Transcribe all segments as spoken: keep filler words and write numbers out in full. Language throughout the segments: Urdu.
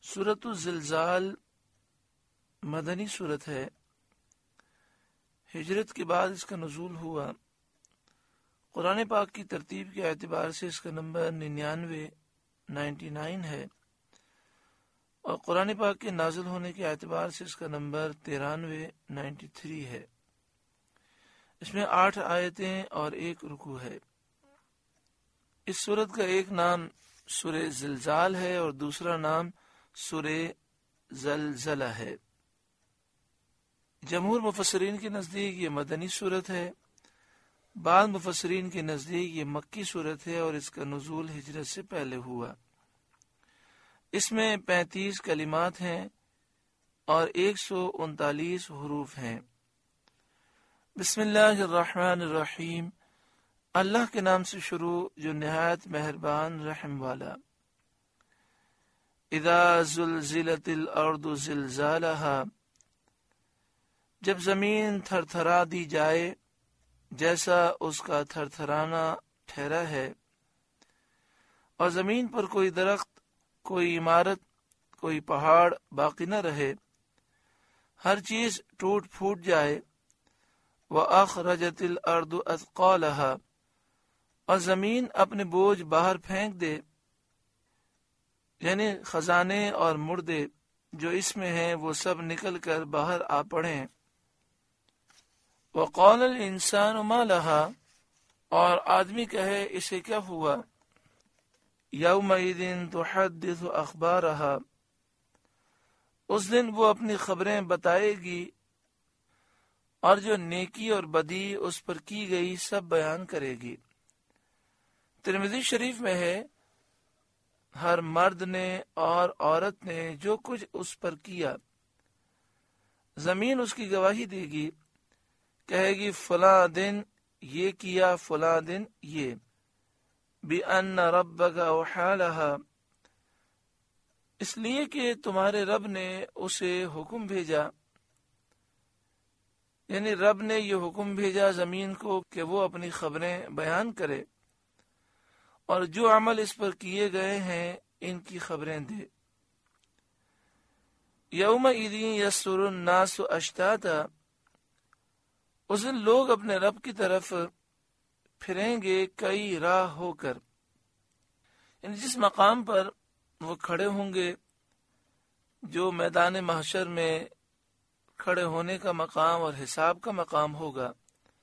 سورۃ الزلزال مدنی سورت ہے۔ ہجرت کے بعد اس کا نزول ہوا۔ قرآن پاک کی ترتیب کے اعتبار سے اس کا نمبر ننانوے نائنٹی نائن ہے، اور قرآن پاک کے نازل ہونے کے اعتبار سے اس کا نمبر ترانوے نائنٹی تھری ہے۔ اس میں آٹھ آیتیں اور ایک رکوع ہے۔ اس سورت کا ایک نام سورہ زلزال ہے اور دوسرا نام سورہ زلزلہ ہے۔ جمہور مفسرین کے نزدیک یہ مدنی سورت ہے، بعض مفسرین کے نزدیک یہ مکی سورت ہے اور اس کا نزول ہجرت سے پہلے ہوا۔ اس میں پینتیس کلمات ہیں اور ایک سو انتالیس حروف ہیں۔ بسم اللہ الرحمن الرحیم، اللہ کے نام سے شروع جو نہایت مہربان رحم والا۔ اذا زلزلت الارض زلزالها، جب زمین تھر تھرا دی جائے جیسا اس کا تھر تھرانا ٹھہرا ہے، اور زمین پر کوئی درخت، کوئی عمارت، کوئی پہاڑ باقی نہ رہے، ہر چیز ٹوٹ پھوٹ جائے۔ وَأَخْرَجَتِ الْأَرْضُ أَثْقَالَهَا، اور زمین اپنے بوجھ باہر پھینک دے، یعنی خزانے اور مردے جو اس میں ہیں وہ سب نکل کر باہر آ پڑیں۔ وَقَالَ الْإِنسَانُ مَا لَهَا، اور آدمی کہے اسے کیا ہوا۔ يَوْمَئِذٍ تُحَدِّثُ أَخْبَارَهَا، اس دن وہ اپنی خبریں بتائے گی، اور جو نیکی اور بدی اس پر کی گئی سب بیان کرے گی۔ ترمذی شریف میں ہے، ہر مرد نے اور عورت نے جو کچھ اس پر کیا، زمین اس کی گواہی دے گی، کہے گی فلاں دن یہ کیا، فلاں دن یہ۔ بِأَنَّ رَبَّكَ أَوْحَىٰ لَهَا، اس لیے کہ تمہارے رب نے اسے حکم بھیجا، یعنی رب نے یہ حکم بھیجا زمین کو کہ وہ اپنی خبریں بیان کرے اور جو عمل اس پر کیے گئے ہیں ان کی خبریں دے۔ یومئذ یصدر الناس اشتاتا، اس دن لوگ اپنے رب کی طرف پھریں گے کئی راہ ہو کر، یعنی جس مقام پر وہ کھڑے ہوں گے، جو میدان محشر میں کھڑے ہونے کا مقام اور حساب کا مقام ہوگا،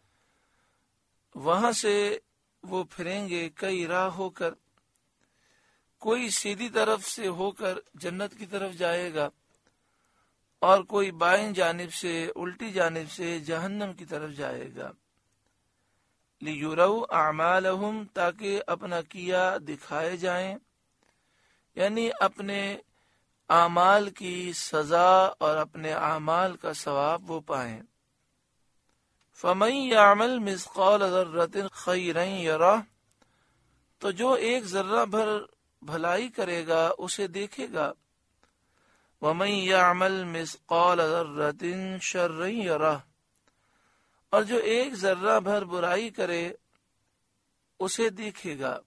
وہاں سے وہ پھریں گے کئی راہ ہو کر۔ کوئی سیدھی طرف سے ہو کر جنت کی طرف جائے گا، اور کوئی بائیں جانب سے، الٹی جانب سے جہنم کی طرف جائے گا۔ لِيُرَوْا أَعْمَالَهُمْ، تاکہ اپنا کیا دکھائے جائیں، یعنی اپنے اعمال کی سزا اور اپنے اعمال کا ثواب وہ پائیں۔ فَمَن يَعْمَلْ مِثْقَالَ ذَرَّةٍ خَيْرًا يَرَهُ، تو جو ایک ذرہ بھر بھلائی کرے گا اسے دیکھے گا۔ وَمَن يَعْمَلْ مِثْقَالَ ذَرَّةٍ شَرًّا يَرَهُ، اور جو ایک ذرہ بھر برائی کرے اسے دیکھے گا۔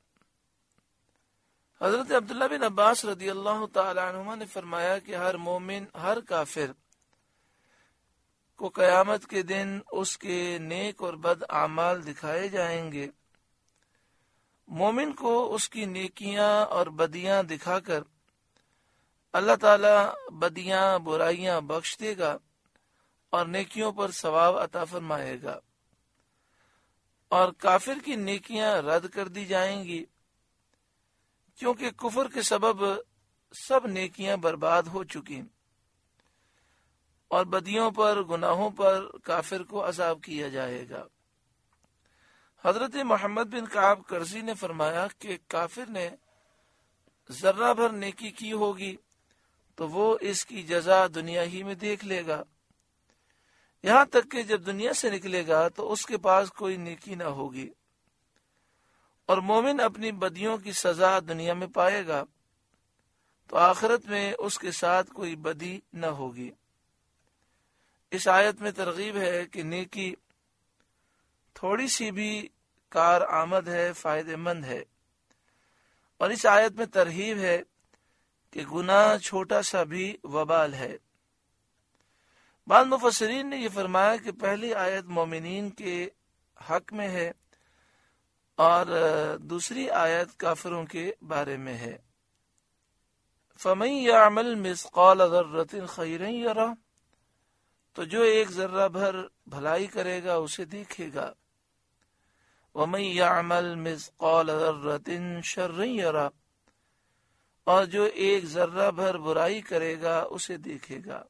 حضرت عبداللہ بن عباس رضی اللہ تعالی عنہما نے فرمایا کہ ہر مومن، ہر کافر کو قیامت کے دن اس کے نیک اور بد اعمال دکھائے جائیں گے۔ مومن کو اس کی نیکیاں اور بدیاں دکھا کر اللہ تعالیٰ بدیاں برائیاں بخش دے گا اور نیکیوں پر ثواب عطا فرمائے گا، اور کافر کی نیکیاں رد کر دی جائیں گی، کیونکہ کفر کے سبب سب نیکیاں برباد ہو چکی، اور بدیوں پر، گناہوں پر کافر کو عذاب کیا جائے گا۔ حضرت محمد بن کعب کرزی نے فرمایا کہ کافر نے ذرہ بھر نیکی کی ہوگی تو وہ اس کی جزا دنیا ہی میں دیکھ لے گا، یہاں تک کہ جب دنیا سے نکلے گا تو اس کے پاس کوئی نیکی نہ ہوگی، اور مومن اپنی بدیوں کی سزا دنیا میں پائے گا تو آخرت میں اس کے ساتھ کوئی بدی نہ ہوگی۔ اس آیت میں ترغیب ہے کہ نیکی تھوڑی سی بھی کار آمد ہے، فائدہ مند ہے، اور اس آیت میں ترہیب ہے کہ گناہ چھوٹا سا بھی وبال ہے۔ بعض مفسرین نے یہ فرمایا کہ پہلی آیت مومنین کے حق میں ہے اور دوسری آیت کافروں کے بارے میں ہے۔ فَمَن يَعْمَلْ مِثْقَالَ ذَرَّةٍ خَيْرًا يَرَهُ، تو جو ایک ذرہ بھر بھلائی کرے گا اسے دیکھے گا۔ وَمَن يَعْمَلْ مِثْقَالَ ذَرَّةٍ شَرًّا يَرَهُ، اور جو ایک ذرہ بھر برائی کرے گا اسے دیکھے گا۔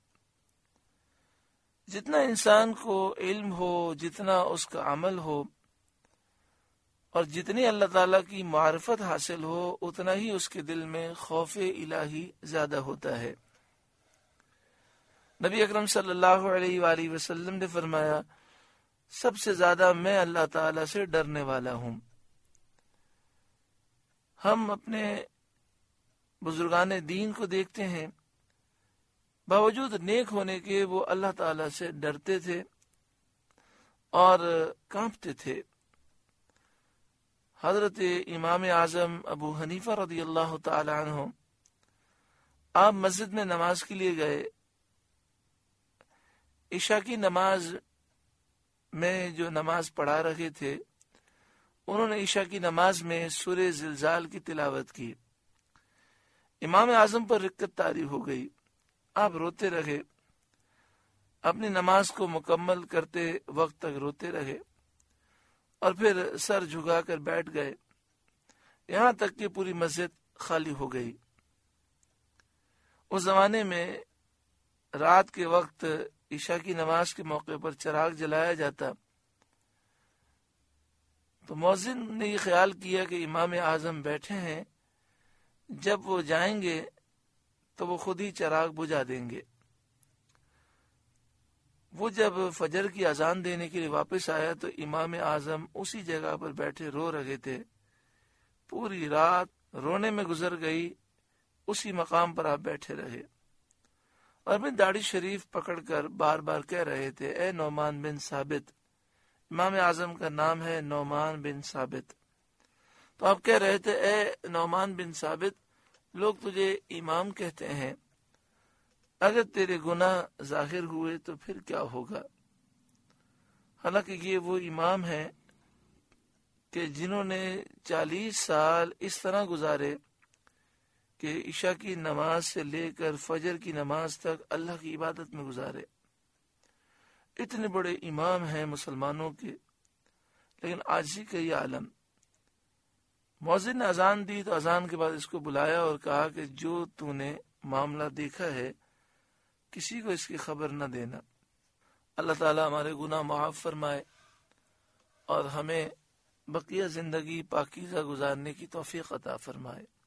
جتنا انسان کو علم ہو، جتنا اس کا عمل ہو، اور جتنی اللہ تعالیٰ کی معرفت حاصل ہو، اتنا ہی اس کے دل میں خوف الہی زیادہ ہوتا ہے۔ نبی اکرم صلی اللہ علیہ وآلہ وسلم نے فرمایا، سب سے زیادہ میں اللہ تعالیٰ سے ڈرنے والا ہوں۔ ہم اپنے بزرگان دین کو دیکھتے ہیں، باوجود نیک ہونے کے وہ اللہ تعالیٰ سے ڈرتے تھے اور کانپتے تھے۔ حضرت امام اعظم ابو حنیفہ رضی اللہ تعالی عنہ، آپ مسجد میں نماز کے لیے گئے۔ عشاء کی نماز میں جو نماز پڑھا رہے تھے، انہوں نے عشاء کی نماز میں سورہ زلزال کی تلاوت کی۔ امام اعظم پر رقت طاری ہو گئی، آپ روتے رہے، اپنی نماز کو مکمل کرتے وقت تک روتے رہے اور پھر سر جھکا کر بیٹھ گئے، یہاں تک کہ پوری مسجد خالی ہو گئی۔ اس زمانے میں رات کے وقت عشاء کی نماز کے موقع پر چراغ جلایا جاتا، تو مؤذن نے یہ خیال کیا کہ امام اعظم بیٹھے ہیں، جب وہ جائیں گے تو وہ خود ہی چراغ بجھا دیں گے۔ وہ جب فجر کی اذان دینے کے لیے واپس آیا تو امام اعظم اسی جگہ پر بیٹھے رو رہے تھے۔ پوری رات رونے میں گزر گئی، اسی مقام پر آپ بیٹھے رہے اور اپنی داڑھی شریف پکڑ کر بار بار کہہ رہے تھے، اے نعمان بن ثابت۔ امام اعظم کا نام ہے نعمان بن ثابت۔ تو آپ کہہ رہے تھے، اے نعمان بن ثابت، لوگ تجھے امام کہتے ہیں، اگر تیرے گناہ ظاہر ہوئے تو پھر کیا ہوگا؟ حالانکہ یہ وہ امام ہیں کہ جنہوں نے چالیس سال اس طرح گزارے کہ عشاء کی نماز سے لے کر فجر کی نماز تک اللہ کی عبادت میں گزارے۔ اتنے بڑے امام ہیں مسلمانوں کے، لیکن عاجزی کا یہ عالم۔ مؤذن نے اذان دی تو اذان کے بعد اس کو بلایا اور کہا کہ جو تو نے معاملہ دیکھا ہے کسی کو اس کی خبر نہ دینا۔ اللہ تعالی ہمارے گناہ معاف فرمائے اور ہمیں بقیہ زندگی پاکیزہ گزارنے کی توفیق عطا فرمائے۔